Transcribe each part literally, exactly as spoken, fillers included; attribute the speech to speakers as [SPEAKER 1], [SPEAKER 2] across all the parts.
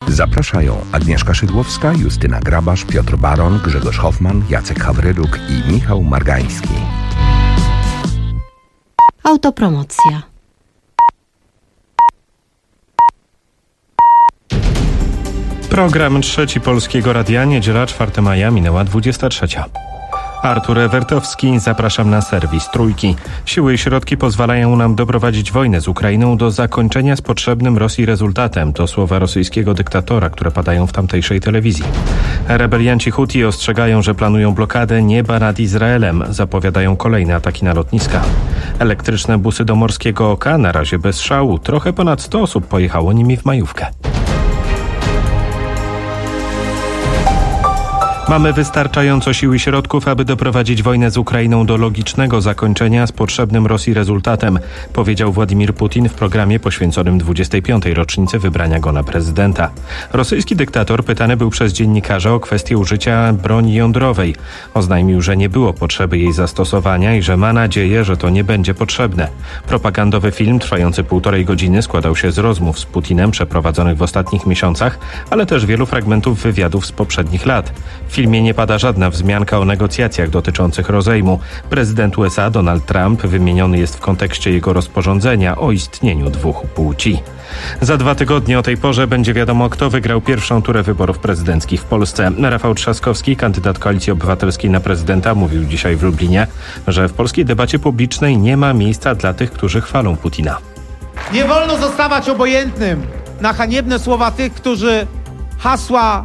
[SPEAKER 1] Zapraszają Agnieszka Szydłowska, Justyna Grabasz, Piotr Baron, Grzegorz Hoffman, Jacek Hawryluk i Michał Margański.
[SPEAKER 2] Autopromocja.
[SPEAKER 3] Program Trzeci Polskiego Radia, niedziela czwartego maja, minęła dwudziesta trzecia. Artur Ewertowski, zapraszam na serwis Trójki. Siły i środki pozwalają nam doprowadzić wojnę z Ukrainą do zakończenia z potrzebnym Rosji rezultatem. To słowa rosyjskiego dyktatora, które padają w tamtejszej telewizji. Rebelianci Huti ostrzegają, że planują blokadę nieba nad Izraelem. Zapowiadają kolejne ataki na lotniska. Elektryczne busy do Morskiego Oka na razie bez szału. Trochę ponad sto osób pojechało nimi w majówkę. Mamy wystarczająco sił i środków, aby doprowadzić wojnę z Ukrainą do logicznego zakończenia z potrzebnym Rosji rezultatem, powiedział Władimir Putin w programie poświęconym dwudziestej piątej rocznicy wybrania go na prezydenta. Rosyjski dyktator pytany był przez dziennikarza o kwestię użycia broni jądrowej. Oznajmił, że nie było potrzeby jej zastosowania i że ma nadzieję, że to nie będzie potrzebne. Propagandowy film trwający półtorej godziny składał się z rozmów z Putinem przeprowadzonych w ostatnich miesiącach, ale też wielu fragmentów wywiadów z poprzednich lat. W filmie nie pada żadna wzmianka o negocjacjach dotyczących rozejmu. Prezydent U S A Donald Trump wymieniony jest w kontekście jego rozporządzenia o istnieniu dwóch płci. Za dwa tygodnie o tej porze będzie wiadomo, kto wygrał pierwszą turę wyborów prezydenckich w Polsce. Rafał Trzaskowski, kandydat Koalicji Obywatelskiej na prezydenta, mówił dzisiaj w Lublinie, że w polskiej debacie publicznej nie ma miejsca dla tych, którzy chwalą Putina.
[SPEAKER 4] Nie wolno zostawać obojętnym na haniebne słowa tych, którzy hasła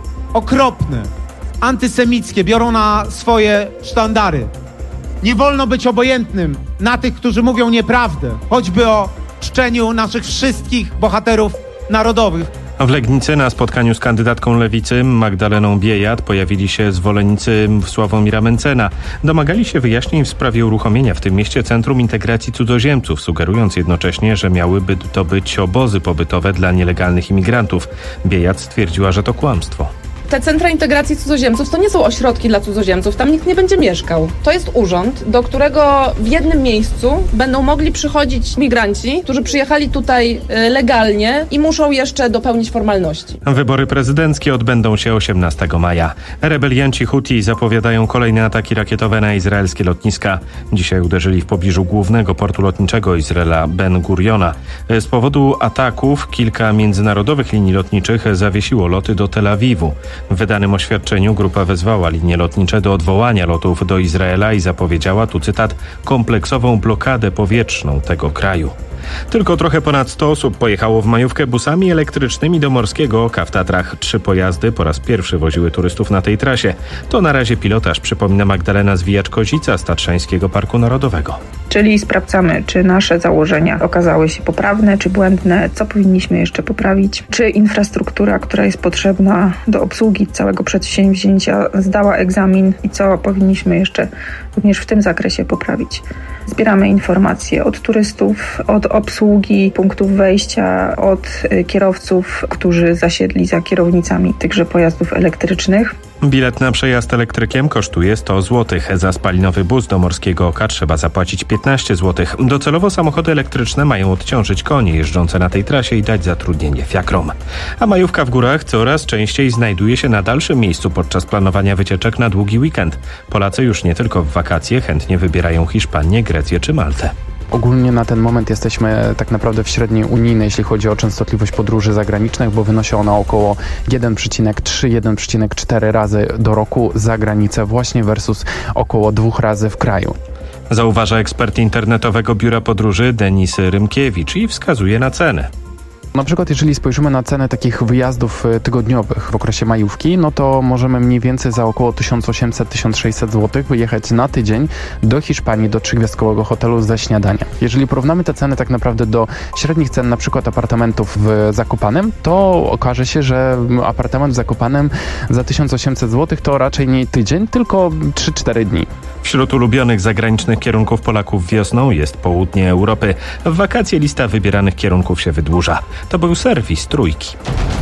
[SPEAKER 4] okropne, antysemickie biorą na swoje sztandary. Nie wolno być obojętnym na tych, którzy mówią nieprawdę, choćby o czczeniu naszych wszystkich bohaterów narodowych.
[SPEAKER 3] W Legnicy na spotkaniu z kandydatką Lewicy Magdaleną Biejat pojawili się zwolennicy Sławomira Mencena. Domagali się wyjaśnień w sprawie uruchomienia w tym mieście Centrum Integracji Cudzoziemców, sugerując jednocześnie, że miałyby to być obozy pobytowe dla nielegalnych imigrantów. Biejat stwierdziła, że to kłamstwo.
[SPEAKER 5] Te centra integracji cudzoziemców to nie są ośrodki dla cudzoziemców, tam nikt nie będzie mieszkał. To jest urząd, do którego w jednym miejscu będą mogli przychodzić migranci, którzy przyjechali tutaj legalnie i muszą jeszcze dopełnić formalności.
[SPEAKER 3] Wybory prezydenckie odbędą się osiemnastego maja. Rebelianci Huti zapowiadają kolejne ataki rakietowe na izraelskie lotniska. Dzisiaj uderzyli w pobliżu głównego portu lotniczego Izraela Ben Guriona. Z powodu ataków kilka międzynarodowych linii lotniczych zawiesiło loty do Tel Awiwu. W wydanym oświadczeniu grupa wezwała linie lotnicze do odwołania lotów do Izraela i zapowiedziała, tu cytat, kompleksową blokadę powietrzną tego kraju. Tylko trochę ponad sto osób pojechało w majówkę busami elektrycznymi do Morskiego Oka w Tatrach. Trzy pojazdy po raz pierwszy woziły turystów na tej trasie. To na razie pilotaż, przypomina Magdalena Zwijacz-Kozica z Tatrzańskiego Parku Narodowego.
[SPEAKER 6] Czyli sprawdzamy, czy nasze założenia okazały się poprawne, czy błędne, co powinniśmy jeszcze poprawić, czy infrastruktura, która jest potrzebna do obsługi całego przedsięwzięcia, zdała egzamin i co powinniśmy jeszcze również w tym zakresie poprawić. Zbieramy informacje od turystów, od obsługi punktów wejścia, od kierowców, którzy zasiedli za kierownicami tychże pojazdów elektrycznych.
[SPEAKER 3] Bilet na przejazd elektrykiem kosztuje sto złotych. Za spalinowy bus do Morskiego Oka trzeba zapłacić piętnaście złotych. Docelowo samochody elektryczne mają odciążyć konie jeżdżące na tej trasie i dać zatrudnienie fiakrom. A majówka w górach coraz częściej znajduje się na dalszym miejscu podczas planowania wycieczek na długi weekend. Polacy już nie tylko w wakacje chętnie wybierają Hiszpanię, Grecję czy Maltę.
[SPEAKER 7] Ogólnie na ten moment jesteśmy tak naprawdę w średniej unijnej, jeśli chodzi o częstotliwość podróży zagranicznych, bo wynosi ona około jeden przecinek trzy do jeden przecinek cztery razy do roku za granicę właśnie versus około dwóch razy w kraju.
[SPEAKER 3] Zauważa ekspert internetowego biura podróży Denis Rymkiewicz i wskazuje na ceny.
[SPEAKER 7] Na przykład jeżeli spojrzymy na cenę takich wyjazdów tygodniowych w okresie majówki, no to możemy mniej więcej za około tysiąc osiemset do tysiąc sześćset złotych wyjechać na tydzień do Hiszpanii, do trzygwiazdkowego hotelu ze śniadaniem. Jeżeli porównamy te ceny tak naprawdę do średnich cen na przykład apartamentów w Zakopanem, to okaże się, że apartament w Zakopanem za tysiąc osiemset złotych to raczej nie tydzień, tylko trzy cztery dni.
[SPEAKER 3] Wśród ulubionych zagranicznych kierunków Polaków wiosną jest południe Europy. W wakacje lista wybieranych kierunków się wydłuża. To był serwis Trójki.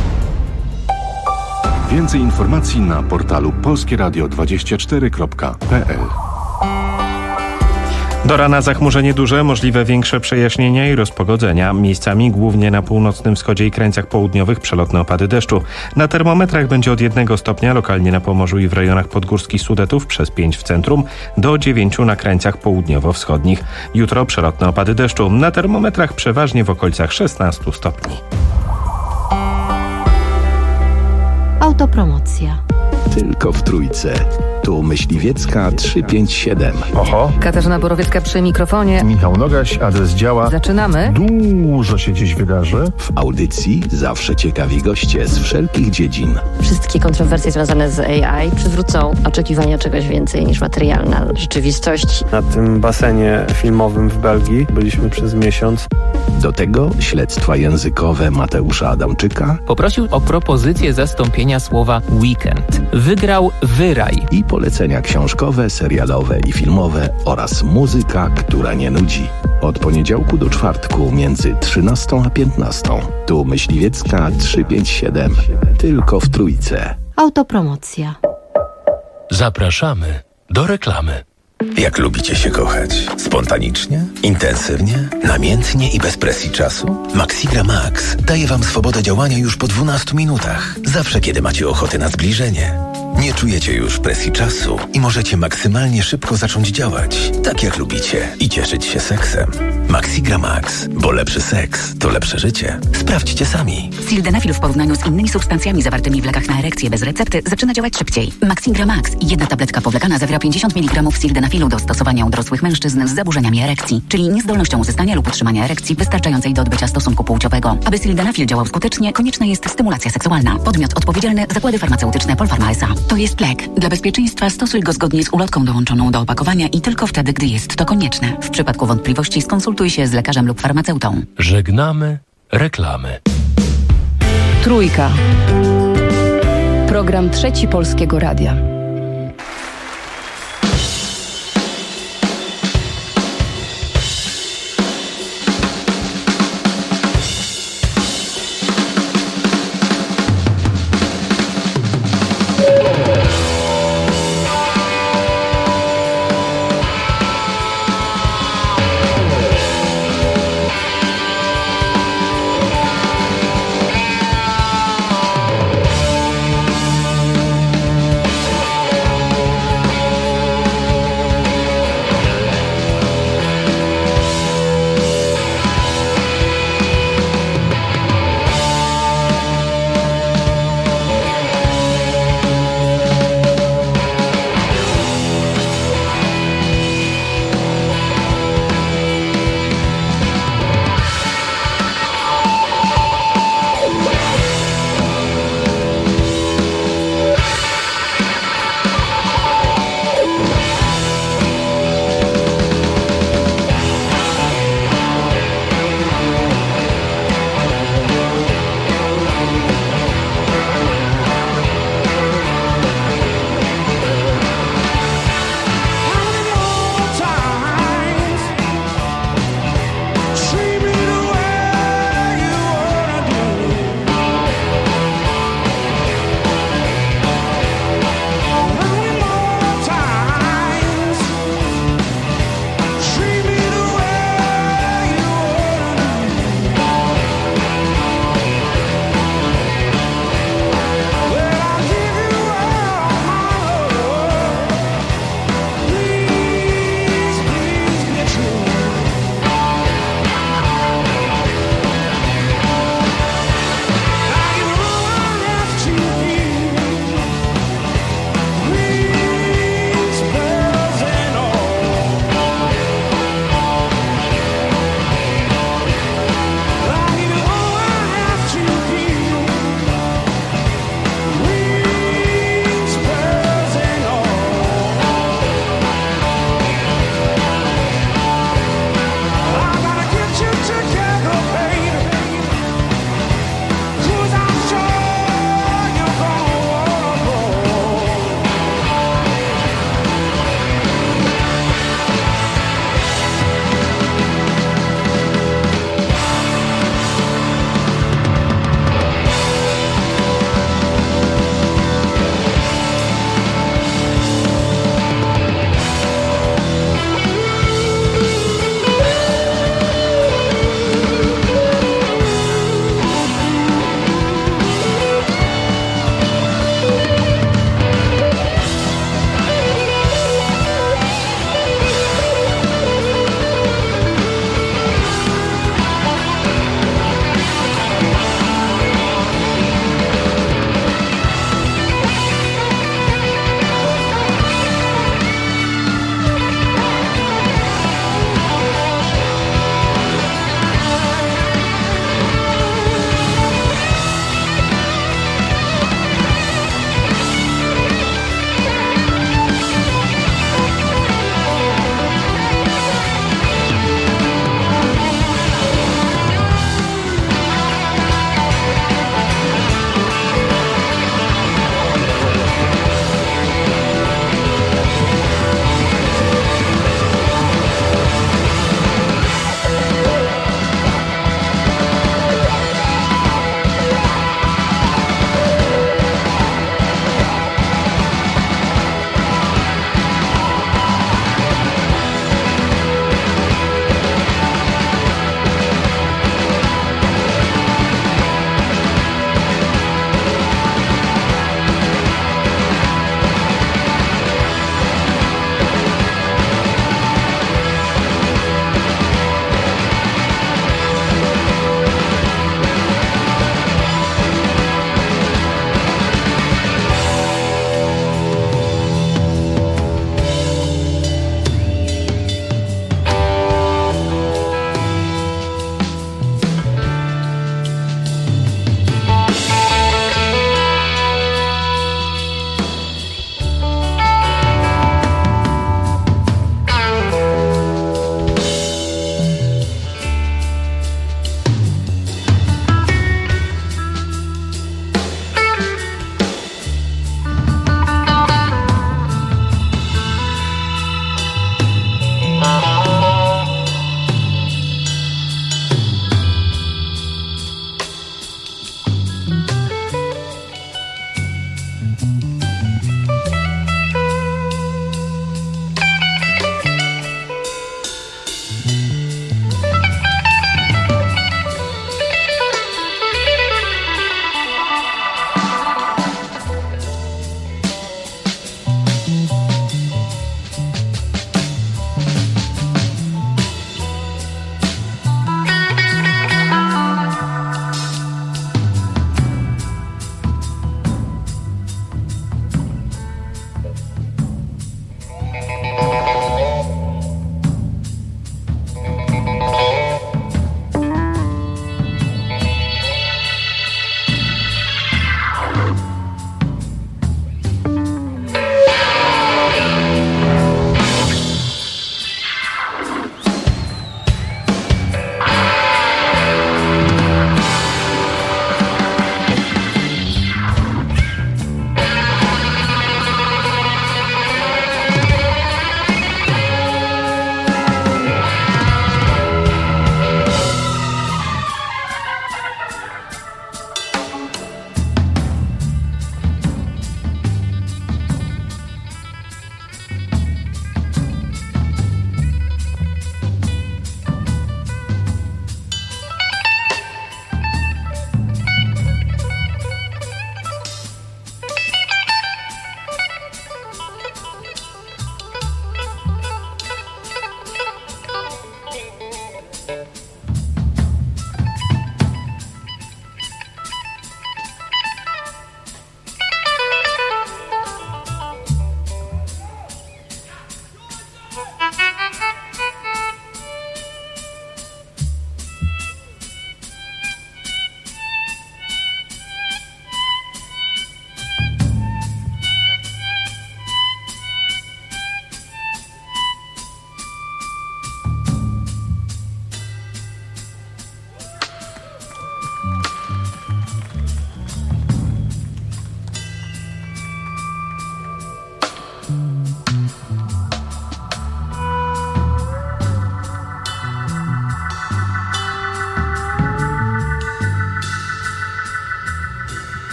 [SPEAKER 8] Więcej informacji na portalu polskieradio dwadzieścia cztery kropka p l.
[SPEAKER 3] Do rana zachmurzenie duże, możliwe większe przejaśnienia i rozpogodzenia. Miejscami głównie na północnym wschodzie i krańcach południowych przelotne opady deszczu. Na termometrach będzie od jednego stopnia lokalnie na Pomorzu i w rejonach podgórskich Sudetów, przez pięć w centrum, do dziewięciu na krańcach południowo-wschodnich. Jutro przelotne opady deszczu. Na termometrach przeważnie w okolicach szesnastu stopni.
[SPEAKER 2] Autopromocja.
[SPEAKER 1] Tylko w Trójce. Tu Myśliwiecka trzysta pięćdziesiąt siedem.
[SPEAKER 9] Oho.
[SPEAKER 10] Katarzyna Borowiecka przy mikrofonie.
[SPEAKER 9] Michał Nogaś, adres działa.
[SPEAKER 10] Zaczynamy.
[SPEAKER 9] Dużo się dziś wydarzy.
[SPEAKER 1] W audycji zawsze ciekawi goście z wszelkich dziedzin.
[SPEAKER 11] Wszystkie kontrowersje związane z A I przywrócą oczekiwania czegoś więcej niż materialna rzeczywistość.
[SPEAKER 12] Na tym basenie filmowym w Belgii byliśmy przez miesiąc.
[SPEAKER 1] Do tego śledztwa językowe Mateusza Adamczyka.
[SPEAKER 13] Poprosił o propozycję zastąpienia słowa weekend. Wygrał Wyraj.
[SPEAKER 1] I polecenia książkowe, serialowe i filmowe oraz muzyka, która nie nudzi. Od poniedziałku do czwartku między trzynastą a piętnastą. Tu Myśliwiecka trzysta pięćdziesiąt siedem. Tylko w Trójce.
[SPEAKER 2] Autopromocja.
[SPEAKER 14] Zapraszamy do reklamy.
[SPEAKER 15] Jak lubicie się kochać? Spontanicznie? Intensywnie? Namiętnie i bez presji czasu? Maxigra Max daje wam swobodę działania już po dwunastu minutach. Zawsze, kiedy macie ochotę na zbliżenie. Nie czujecie już presji czasu i możecie maksymalnie szybko zacząć działać, tak jak lubicie, i cieszyć się seksem. Maxigra Max, bo lepszy seks to lepsze życie. Sprawdźcie sami.
[SPEAKER 16] Sildenafil w porównaniu z innymi substancjami zawartymi w lekach na erekcję bez recepty zaczyna działać szybciej. Maxigra Max, jedna tabletka powlekana zawiera pięćdziesiąt miligramów sildenafilu do stosowania u dorosłych mężczyzn z zaburzeniami erekcji, czyli niezdolnością uzyskania lub utrzymania erekcji wystarczającej do odbycia stosunku płciowego. Aby sildenafil działał skutecznie, konieczna jest stymulacja seksualna. Podmiot odpowiedzialny Zakłady Farmaceutyczne Polpharma S A. To jest lek. Dla bezpieczeństwa stosuj go zgodnie z ulotką dołączoną do opakowania i tylko wtedy, gdy jest to konieczne. W przypadku wątpliwości skonsultuj się z lekarzem lub farmaceutą.
[SPEAKER 14] Żegnamy reklamy.
[SPEAKER 10] Trójka. Program Trzeci Polskiego Radia.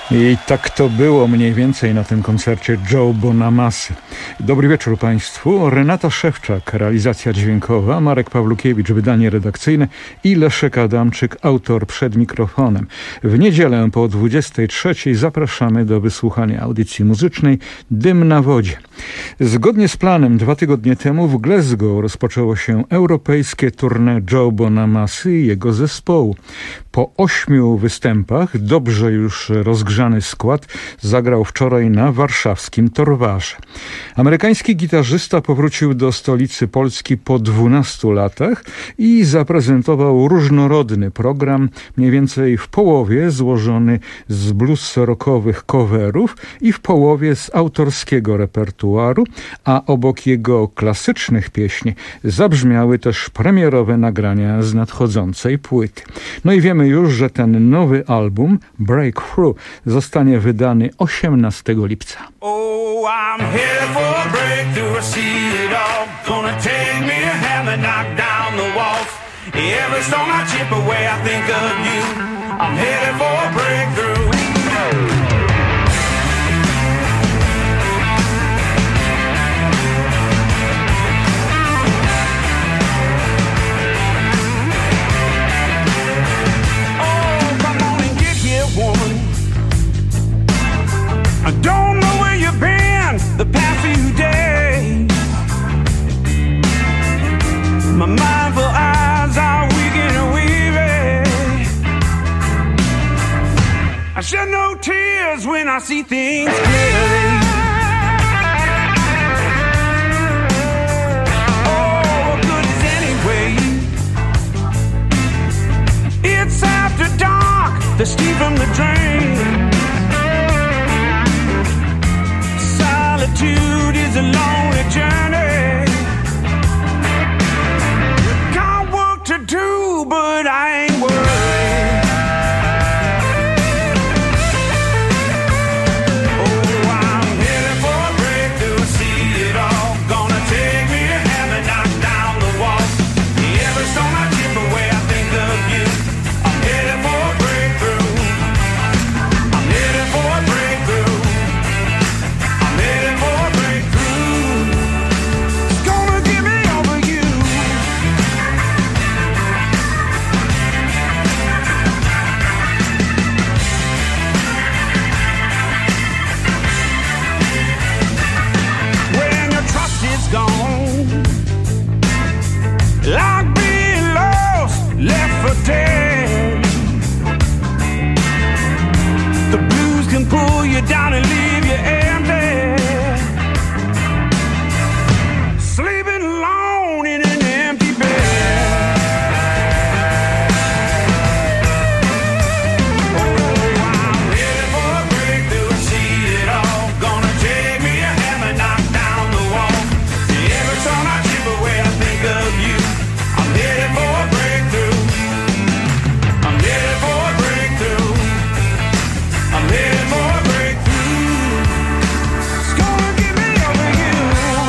[SPEAKER 17] I tak to było mniej więcej na tym koncercie Joe Bonamassy. Dobry wieczór Państwu. Renata Szewczak, realizacja dźwiękowa, Marek Pawlukiewicz, wydanie redakcyjne i Leszek Adamczyk, autor przed mikrofonem. W niedzielę po dwudziestej trzeciej zapraszamy do wysłuchania audycji muzycznej Dym na wodzie. Zgodnie z planem dwa tygodnie temu w Glasgow rozpoczęło się europejskie tournée Joe Bonamassy i jego zespołu. Po ośmiu występach dobrze już rozgrzany skład zagrał wczoraj na warszawskim Torwarze. Amerykański gitarzysta powrócił do stolicy Polski po dwunastu latach i zaprezentował różnorodny program, mniej więcej w połowie złożony z blues rockowych coverów i w połowie z autorskiego repertuaru, a obok jego klasycznych pieśni zabrzmiały też premierowe nagrania z nadchodzącej płyty. No i wiemy już, że ten nowy album Breakthrough zostanie wydany osiemnastego lipca.
[SPEAKER 18] Oh, I'm headed for a breakthrough, I see it all. Gonna take me a hammer, knock down the walls. Every stone I chip away, I think of you. I'm headed for a breakthrough. I don't know where you've been the past few days. My mindful eyes are weak and weary. I shed no tears when I see things clearly. Oh, what good is anyway? It's after dark, the steam from the drain. Solitude is a lonely journey. Got work to do, but I ain't worried. Oh, I'm headed for a breakthrough, see it all. Gonna take me a hammer, knock down the walls. Every stone I chip away, I think of you. I'm headed for a breakthrough. I'm headed for a breakthrough. Gone, like being lost, left for dead. The blues can pull you down and leave you empty, sleeping alone in an empty bed. Oh, I'm headed for a breakthrough, I see it all. Gonna take me a hammer, knock down the wall. Every time I chip away, I think of you. I'm headed for a breakthrough. I'm headed for a breakthrough. I'm headed for a breakthrough. It's gonna get me over you.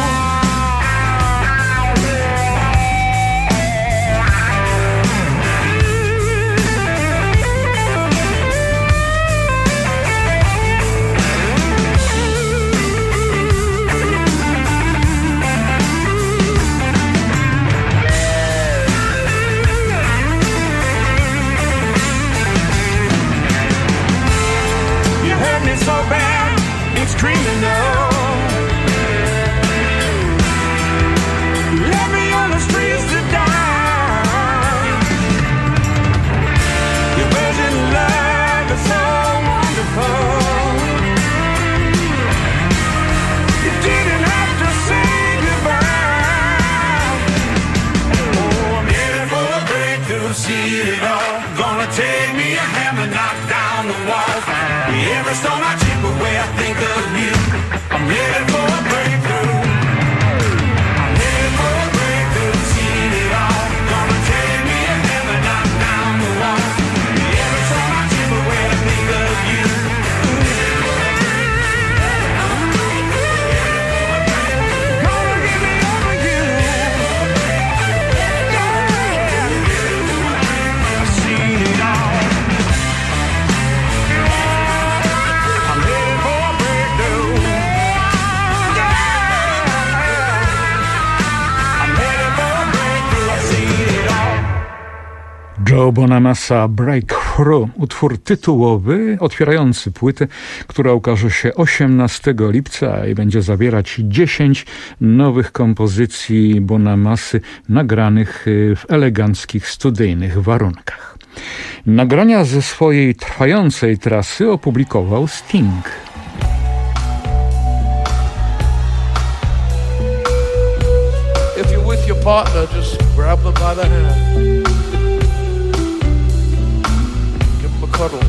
[SPEAKER 18] You hurt me so bad, it's criminal. Left me on the streets to die. Your virgin love is so wonderful. You didn't have to say goodbye. Oh, I'm headed for a breakthrough, see it all. Gonna take me a hammer, knock down the walls. Every stone I chip away, I think of you. I'm headed for a breakthrough. I'm headed for a breakthrough, see it all. Gonna take me a hammer, knock down the walls. Every stone I chip away, I think of you. Gonna get me over you. I've seen it all.
[SPEAKER 17] Joe Bonamassa Breakthrough, utwór tytułowy otwierający płytę, która ukaże się osiemnastego lipca i będzie zawierać dziesięć nowych kompozycji Bonamassy nagranych w eleganckich studyjnych warunkach. Nagrania ze swojej trwającej trasy opublikował Sting.
[SPEAKER 19] If you're with your partner, just grab them by the hand. Give them a cuddle.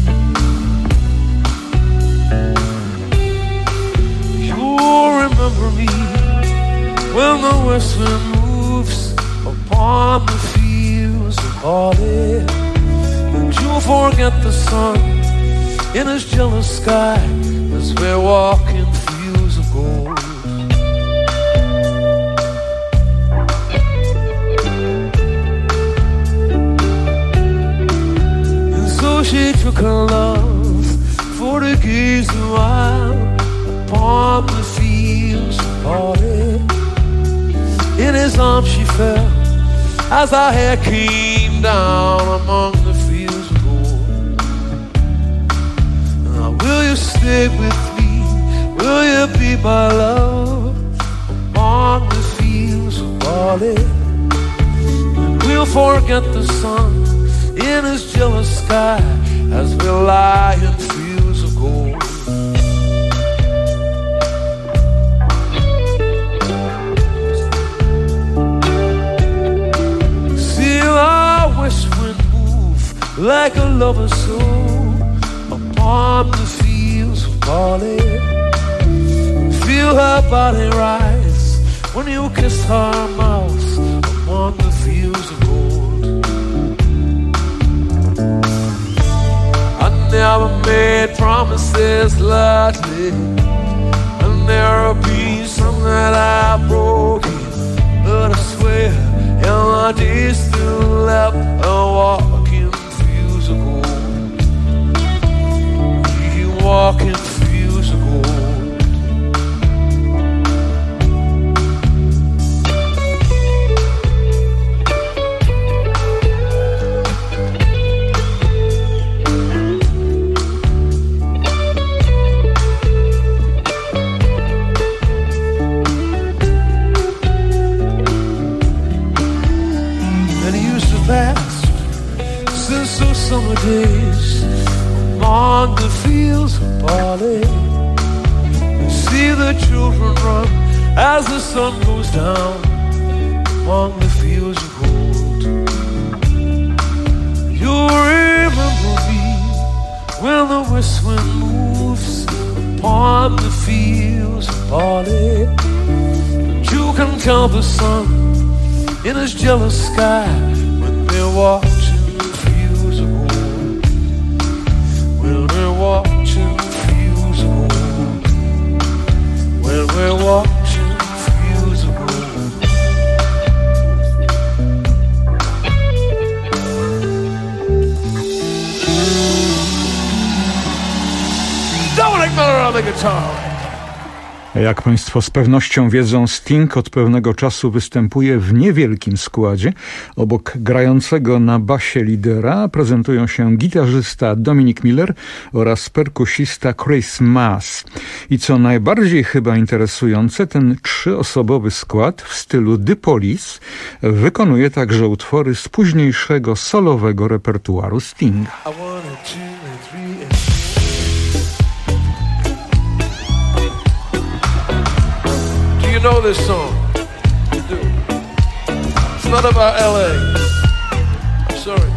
[SPEAKER 19] You'll remember me when the west wind moves upon the fields of barley. And you'll forget the sun in his jealous sky as we're walking fields of gold. So she took her love for to gaze a while upon the fields of barley. In his arms she fell as our hair came down among the fields of gold. Now will you stay with me? Will you be my love among the fields of barley? And we'll forget the sun in his jealous sky as we lie in fields of gold. See our west wind move like a lover's soul upon the fields of barley. Feel her body rise when you kiss her mouth upon the fields of gold. Never made promises lightly, and there'll be some that I broke in, but I swear in my days still left a walking fields of gold. You walking fields of gold. Summer days among the fields of barley. See the children run as the sun goes down among the fields of gold. You'll remember me when the west wind moves upon the fields of barley. And you can count the sun in his jealous sky when they're watching. We're watching fields of gold. When we're watching fields of gold. Dominic Miller on the guitar.
[SPEAKER 17] Jak Państwo z pewnością wiedzą, Sting od pewnego czasu występuje w niewielkim składzie. Obok grającego na basie lidera prezentują się gitarzysta Dominic Miller oraz perkusista Chris Maas. I co najbardziej chyba interesujące, ten trzyosobowy skład w stylu The Police wykonuje także utwory z późniejszego solowego repertuaru Stinga.
[SPEAKER 19] You know this song? You do. It's not about L A. I'm sorry.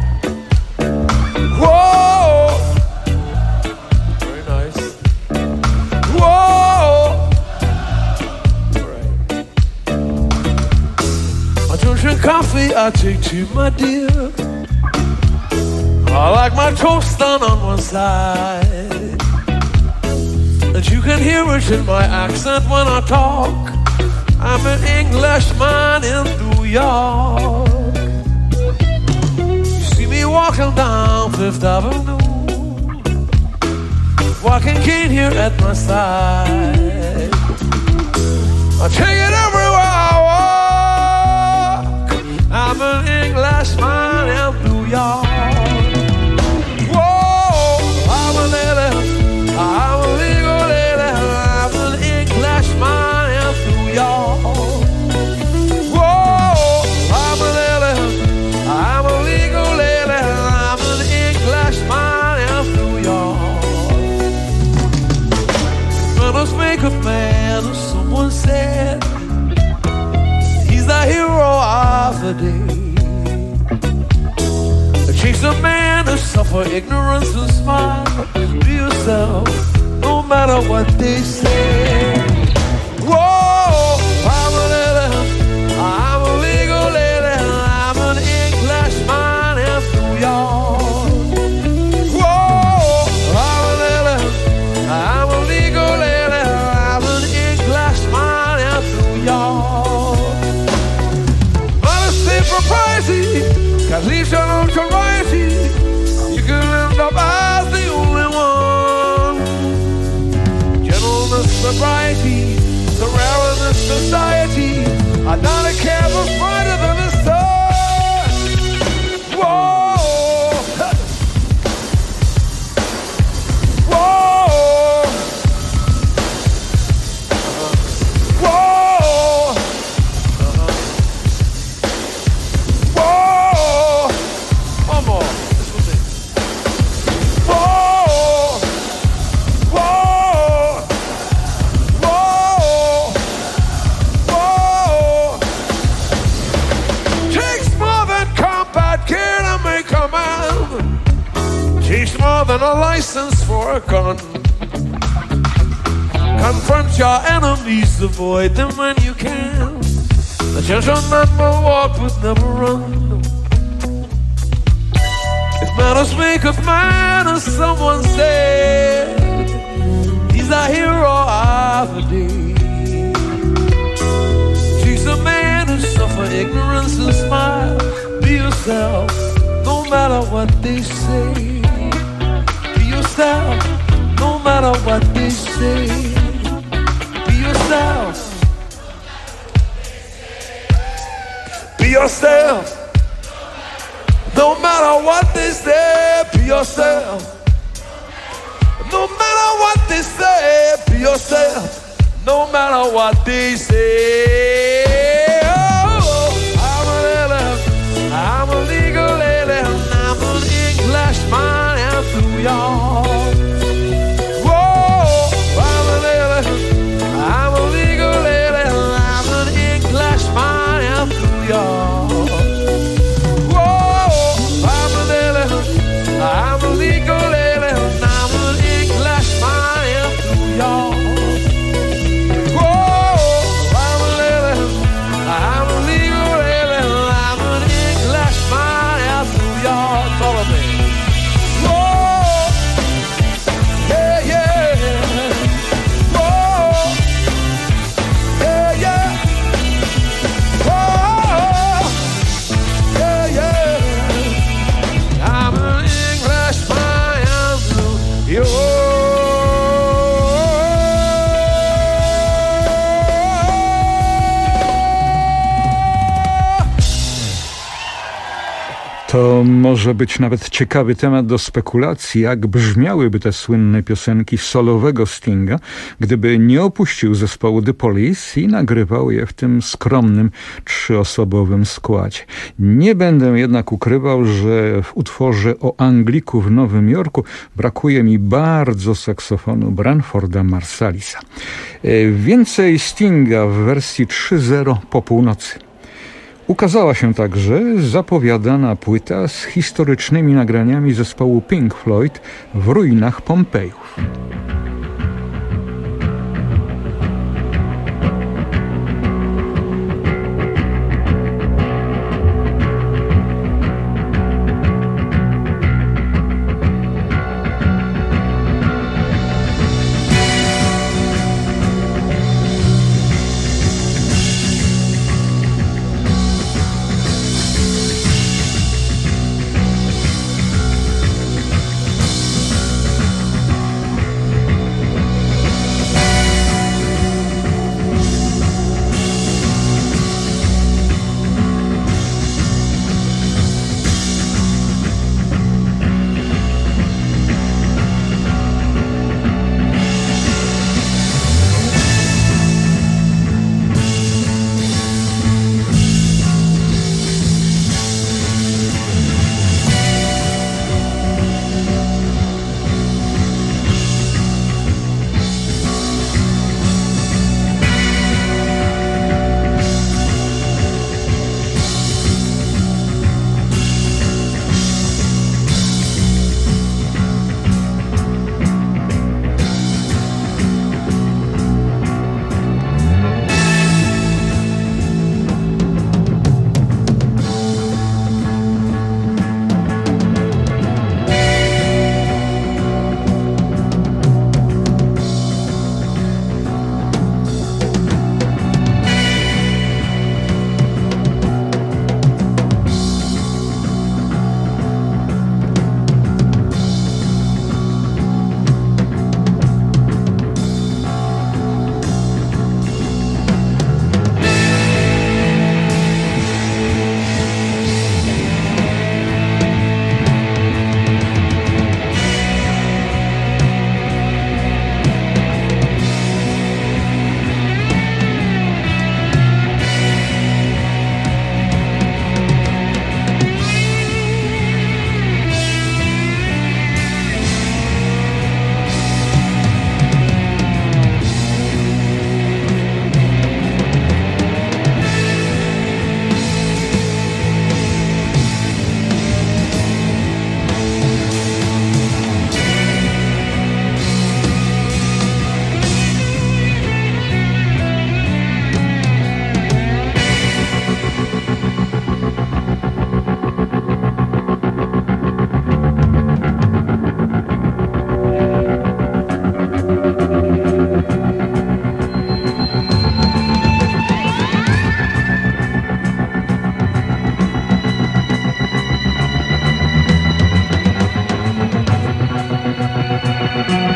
[SPEAKER 19] Whoa! Very nice. Whoa! All right. I don't drink coffee, I take tea, my dear. I like my toast done on one side. And you can hear it in my accent when I talk. I'm an Englishman in New York. You see me walking down Fifth Avenue, walking cane here at my side. I take it everywhere I walk. I'm an Englishman in New York. York. Whoa, I'm a lady, I'm a legal lady, I'm an Englishman in New York. Whoa, I'm a lady, I'm a legal lady, I'm an Englishman in New York. Manners make a man, as someone said, he's the hero of the day. Chase a man to suffer ignorance and smile. Be yourself, no matter what they say. Whoa, I'm a lady, I'm a legal lady, I'm an Englishman in New York. Whoa, I'm a lady, I'm a legal lady, I'm an Englishman in New York. Modesty, propriety, got leash on notoriety. You can end up as the only one. Gentleness, sobriety, the rare in this society. I not a care for brighter than the sun. Whoa, whoa, whoa, whoa. One more. This was it. Whoa, whoa, whoa, whoa. Takes more than combat gear to make a man. Takes more than a license for a gun. Confront your enemies, avoid them when you can. The gentleman will walk but never run. If manners make of man, as someone said, he's the hero of the day. She's a man who suffer ignorance and smile. Be yourself, no matter what they say. Be yourself, no matter what they say. Be yourself. Be yourself. No matter what they say, be yourself. No matter what they say, be yourself. No matter what they say. Oh, I'm a lady, I'm a legal lady, I'm an Englishman in New York. Whoa, I'm a lady, I'm a legal lady, I'm an Englishman in New York. I'm a legal lady, and I'm an Englishman in New York. Whoa, I'm a lady, I'm a legal lady, and I'm an Englishman in New York. Follow me. Whoa, yeah, yeah. Whoa, yeah, yeah. Whoa, yeah, yeah. I'm an Yo.
[SPEAKER 17] To może być nawet ciekawy temat do spekulacji, jak brzmiałyby te słynne piosenki solowego Stinga, gdyby nie opuścił zespołu The Police i nagrywał je w tym skromnym, trzyosobowym składzie. Nie będę jednak ukrywał, że w utworze o Angliku w Nowym Jorku brakuje mi bardzo saksofonu Branforda Marsallisa. Więcej Stinga w wersji trzy zero po północy. Ukazała się także zapowiadana płyta z historycznymi nagraniami zespołu Pink Floyd w ruinach Pompejów.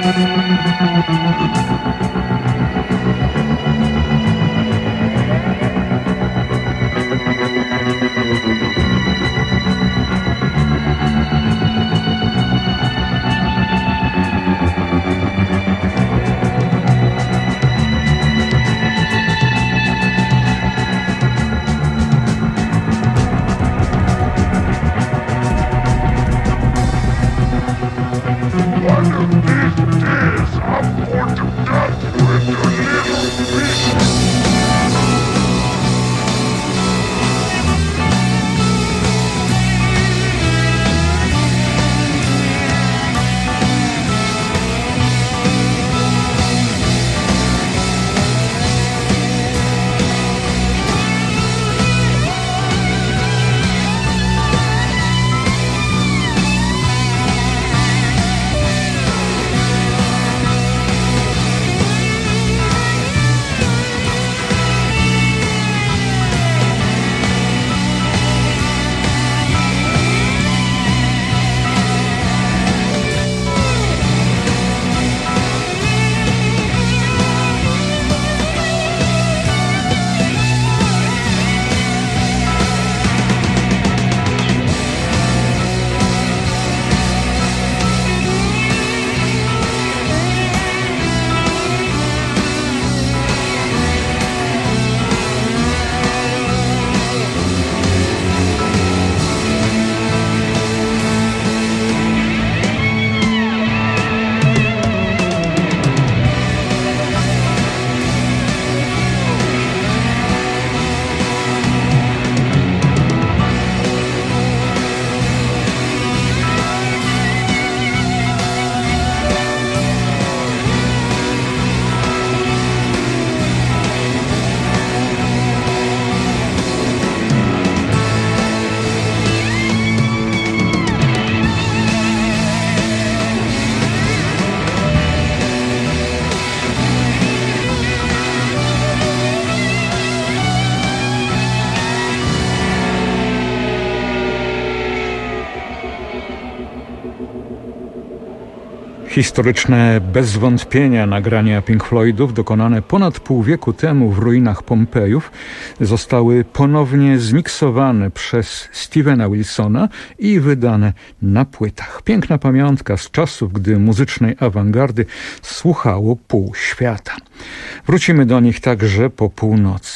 [SPEAKER 17] Historyczne bez wątpienia nagrania Pink Floydów dokonane ponad pół wieku temu w ruinach Pompejów zostały ponownie zmiksowane przez Stevena Wilsona i wydane na płytach. Piękna pamiątka z czasów, gdy muzycznej awangardy słuchało pół świata. Wrócimy do nich także po północy.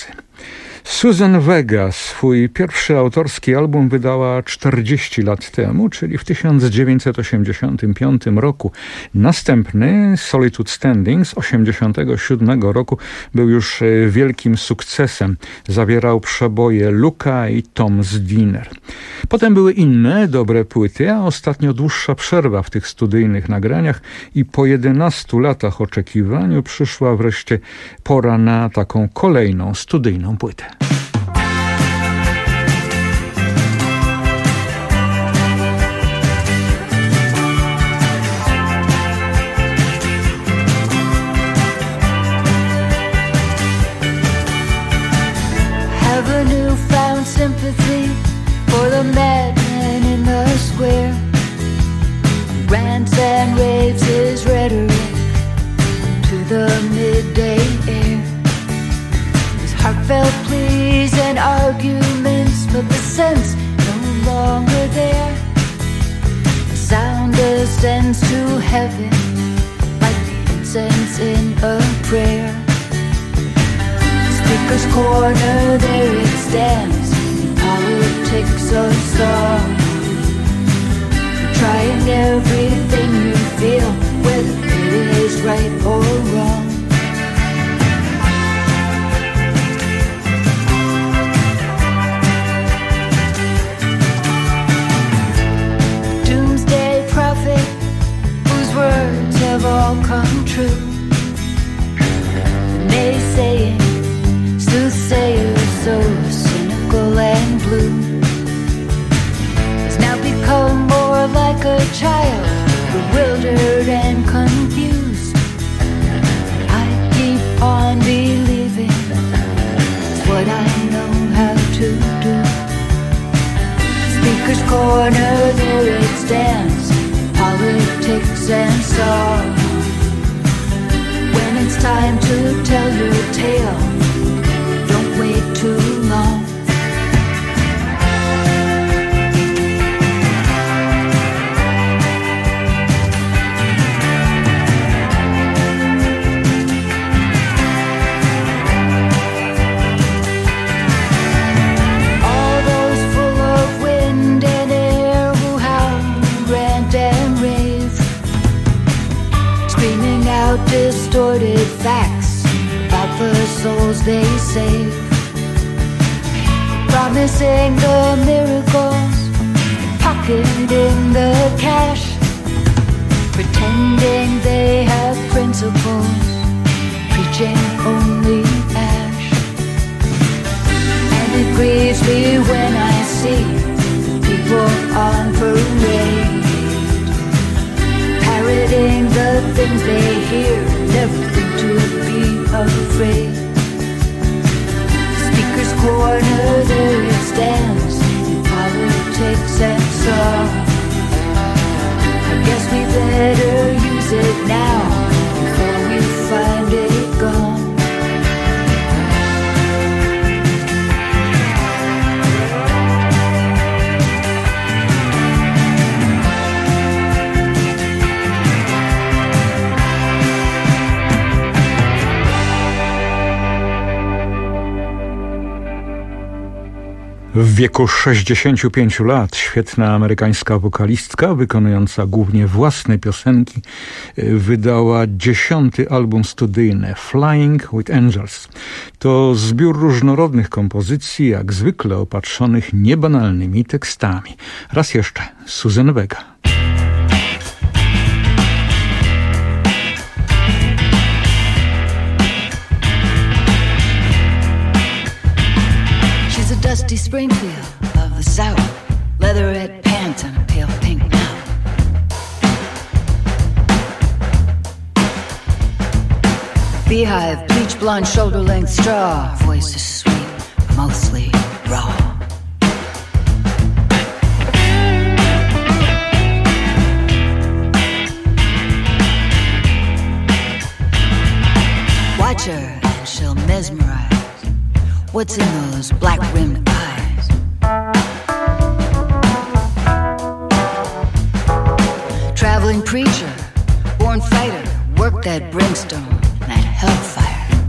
[SPEAKER 17] Suzanne Vega swój pierwszy autorski album wydała czterdzieści lat temu, czyli w tysiąc dziewięćset osiemdziesiątym piątym roku. Następny, Solitude Standing z osiemdziesiątego siódmego roku, był już wielkim sukcesem. Zawierał przeboje Luka i Tom's Dinner. Potem były inne dobre płyty, a ostatnio dłuższa przerwa w tych studyjnych nagraniach i po jedenastu latach oczekiwaniu przyszła wreszcie pora na taką kolejną studyjną płytę.
[SPEAKER 20] Have a newfound sympathy for the madman in the square. Rants and raves his rhetoric to the midday air. His heartfelt pleas and arguments, but the sense no longer there. The sound ascends to heaven like the incense in a prayer. Speaker's corner, there it stands. Politics a song. Trying everything you feel, whether it is right or wrong. Doomsday prophet, whose words have all come true. Naysaying soothsayer, so cynical and blue, has now become more like a child, bewildered and confused. I keep on believing it's what I know how to do. Speaker's corner, there it stands, politics and song. it's time to tell your tale. Don't wait too long. All those full of wind and air who howl, rant and rave, screaming out distorted facts about the souls they save, promising the miracles, pocketing the cash, pretending they have principles, preaching only ash. And it grieves me when I see people on parade, parroting the things they hear, never think to be afraid. Speaker's corner, there it stands, in politics and song. I guess we better use it now, before we find it gone.
[SPEAKER 17] W wieku sześćdziesięciu pięciu lat świetna amerykańska wokalistka, wykonująca głównie własne piosenki, wydała dziesiąty album studyjny Flying with Angels. To zbiór różnorodnych kompozycji, jak zwykle opatrzonych niebanalnymi tekstami. Raz jeszcze Suzanne Vega.
[SPEAKER 20] Dusty Springfield of the South, leatherette pants and a pale pink mouth. Beehive, bleach blonde, shoulder length straw, voice is sweet, mostly raw. Watch her and she'll mesmerize. What's in those black-rimmed eyes? Traveling preacher, born fighter, work that brimstone, that hellfire.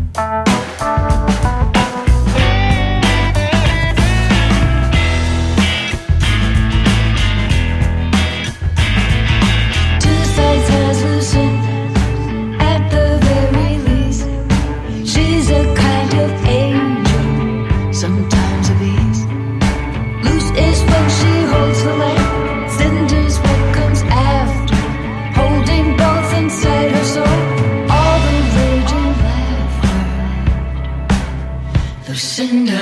[SPEAKER 20] Two sides has loosened, at the very least. She's a kind of angel, sometimes of ease. Loose is when she holds the light, cinder's what comes after, holding both inside her soul, all the raging laughter. Lucinda,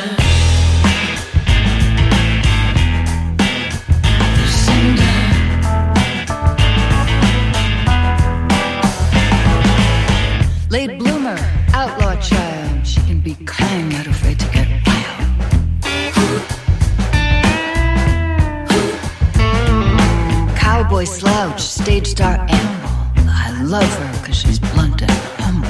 [SPEAKER 20] Lucinda. Late bloomer, outlaw child, she can be kind, not afraid to get wild. Cowboy slouch, stage star animal. I love her cause she's blunt and humble.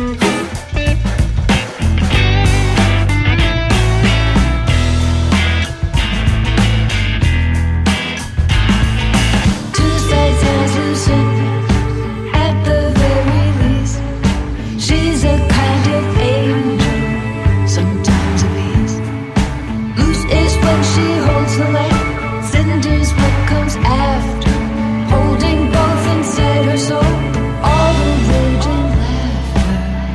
[SPEAKER 20] Two sides has loosened, at the very least. She's a kind of angel, sometimes of ease. Loose is when she holds the light, cinder's what comes after, holding both inside her soul, all the raging laughter.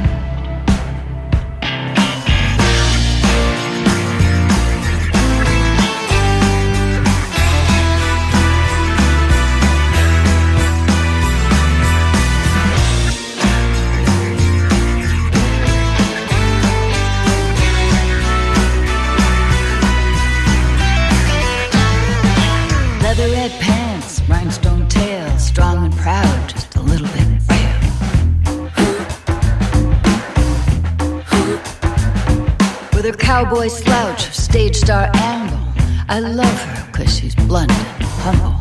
[SPEAKER 20] Leatherette pants, rhinestone tail, strong and proud, just a little bit frail. With her cowboy slouch, stage star animal, I love her cause she's blunt and humble.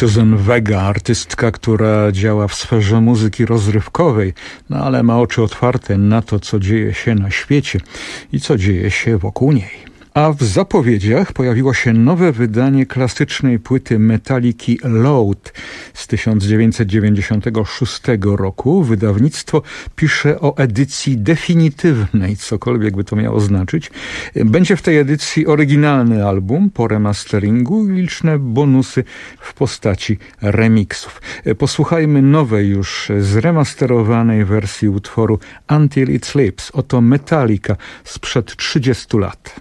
[SPEAKER 17] Susan Vega, artystka, która działa w sferze muzyki rozrywkowej, no ale ma oczy otwarte na to, co dzieje się na świecie i co dzieje się wokół niej. A w zapowiedziach pojawiło się nowe wydanie klasycznej płyty Metaliki Load z tysiąc dziewięćset dziewięćdziesiątego szóstego roku. Wydawnictwo pisze o edycji definitywnej, cokolwiek by to miało znaczyć. Będzie w tej edycji oryginalny album po remasteringu i liczne bonusy w postaci remiksów. Posłuchajmy nowej już zremasterowanej wersji utworu Until It Sleeps. Oto Metallica sprzed trzydziestu lat.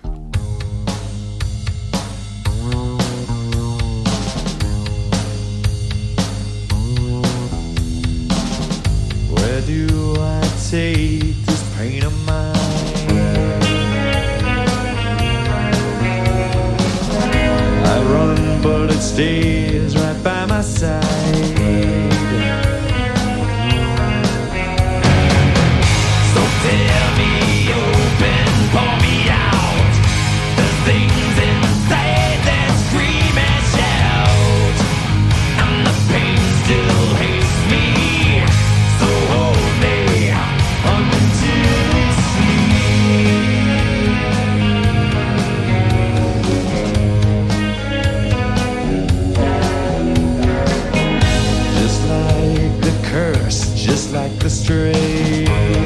[SPEAKER 18] Do I take this pain of mine? I run, but it stays right by my side. So tear me open, pour me out. The things inside that scream and shout, and the pain still hates me. So hold me until you sleep. Just like the curse, just like the stray.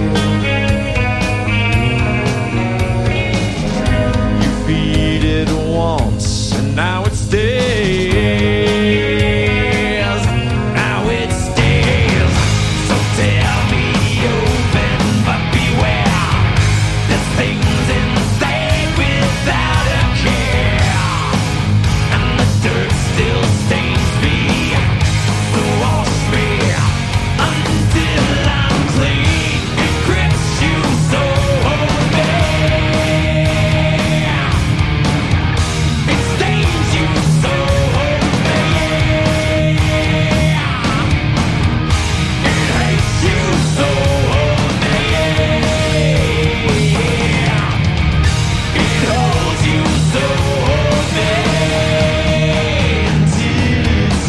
[SPEAKER 18] You feed it once and now it stays. Now it stays. So tear me open, but beware. There's things inside without a care, and the dirt still stains me. So wash me until I'm clean. It grips you, so hold me. It stains you, so hold me. It hates you, so hold me. It holds you, so hold me. Until it's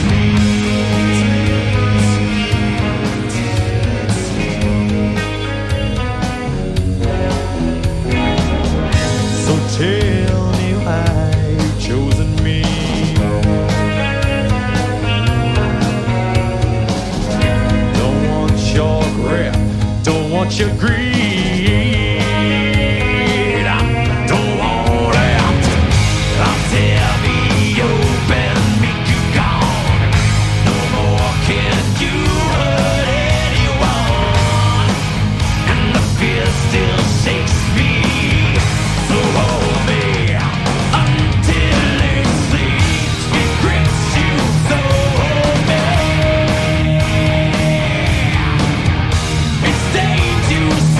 [SPEAKER 18] so tell me why you've chosen me. Don't want your grip, don't want your greed. Don't want it. I'll tear me open, make you gone. No more can you hurt anyone, and the fear still shakes me. So hold me until it sleeps. It grips you, so hold me. It stains you,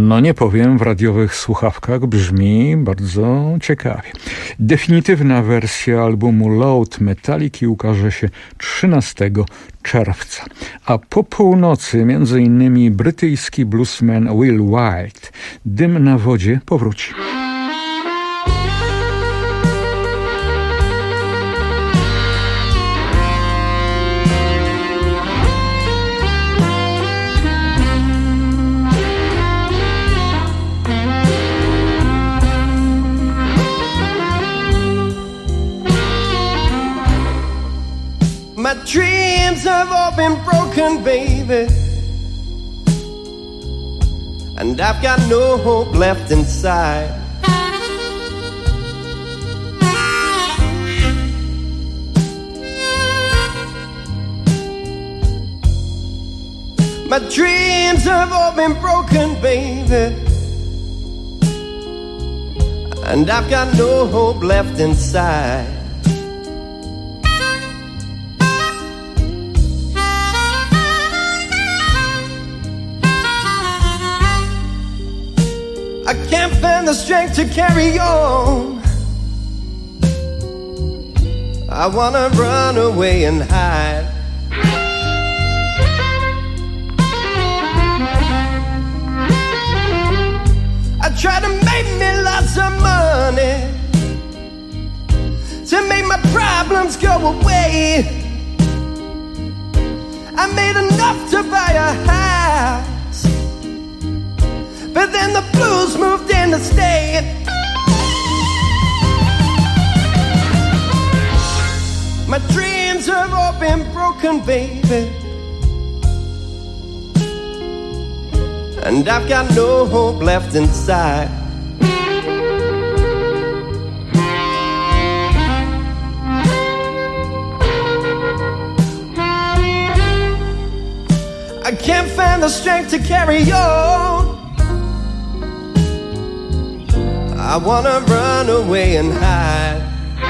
[SPEAKER 17] No nie powiem, w radiowych słuchawkach brzmi bardzo ciekawie. Definitywna wersja albumu Load Metaliki ukaże się trzynastego czerwca. A po północy między innymi brytyjski bluesman Will White. Dym na wodzie powróci.
[SPEAKER 21] My dreams have all been broken, baby, and I've got no hope left inside. My dreams have all been broken, baby, and I've got no hope left inside. I can't find the strength to carry on. I wanna run away and hide. I try to make me lots of money to make my problems go away. I made enough to buy a house, but then the blues moved in to stay. My dreams have all been broken, baby, and I've got no hope left inside. I can't find the strength to carry on. I wanna run away and hide.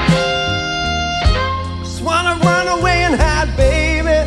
[SPEAKER 21] Just wanna run away and hide, baby.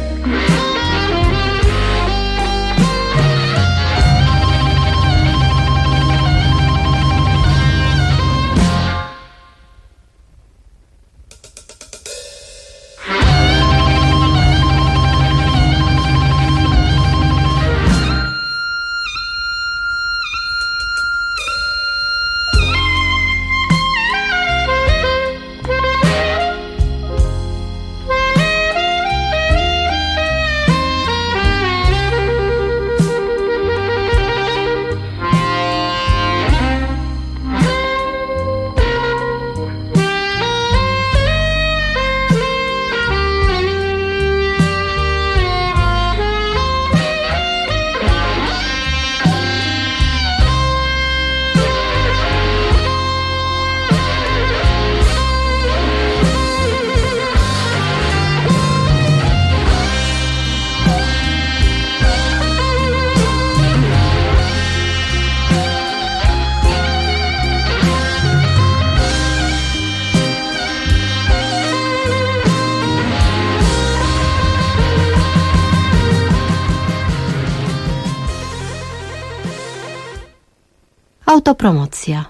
[SPEAKER 2] Autopromocja.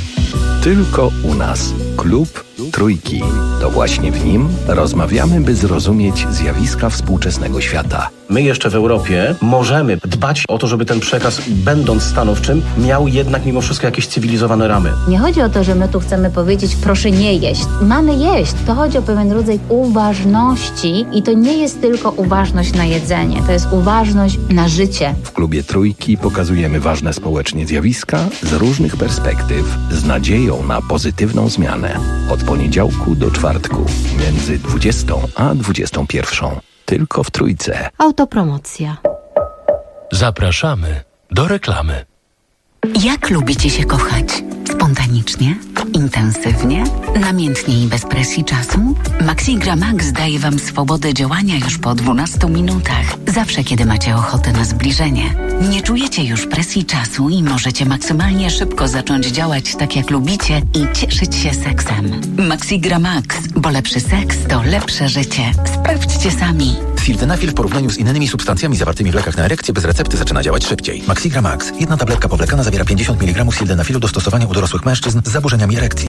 [SPEAKER 1] Tylko u nas. Klub Trójki. To właśnie w nim rozmawiamy, by zrozumieć zjawiska współczesnego świata.
[SPEAKER 22] My jeszcze w Europie możemy dbać o to, żeby ten przekaz, będąc stanowczym, miał jednak mimo wszystko jakieś cywilizowane ramy.
[SPEAKER 23] Nie chodzi o to, że my tu chcemy powiedzieć, proszę nie jeść. Mamy jeść. To chodzi o pewien rodzaj uważności i to nie jest tylko uważność na jedzenie. To jest uważność na życie.
[SPEAKER 1] W Klubie Trójki pokazujemy ważne społecznie zjawiska z różnych perspektyw, z nadzieją na pozytywną zmianę. Od poniedziałku do czwartku, między dwudziestą a dwudziestą pierwszą. Tylko w Trójce.
[SPEAKER 2] Autopromocja.
[SPEAKER 14] Zapraszamy do reklamy.
[SPEAKER 16] Jak lubicie się kochać? Spontanicznie? Intensywnie? Namiętnie i bez presji czasu? Maxigra Max daje Wam swobodę działania już po dwunastu minutach. Zawsze, kiedy macie ochotę na zbliżenie. Nie czujecie już presji czasu i możecie maksymalnie szybko zacząć działać tak, jak lubicie i cieszyć się seksem. Maxigra Max, bo lepszy seks to lepsze życie. Sprawdźcie sami.
[SPEAKER 15] Sildenafil w porównaniu z innymi substancjami zawartymi w lekach na erekcję bez recepty zaczyna działać szybciej. Maxigra Max. Jedna tabletka powlekana zawiera pięćdziesiąt miligramów sildenafilu do stosowania u dorosłych mężczyzn z zaburzeniami erekcji.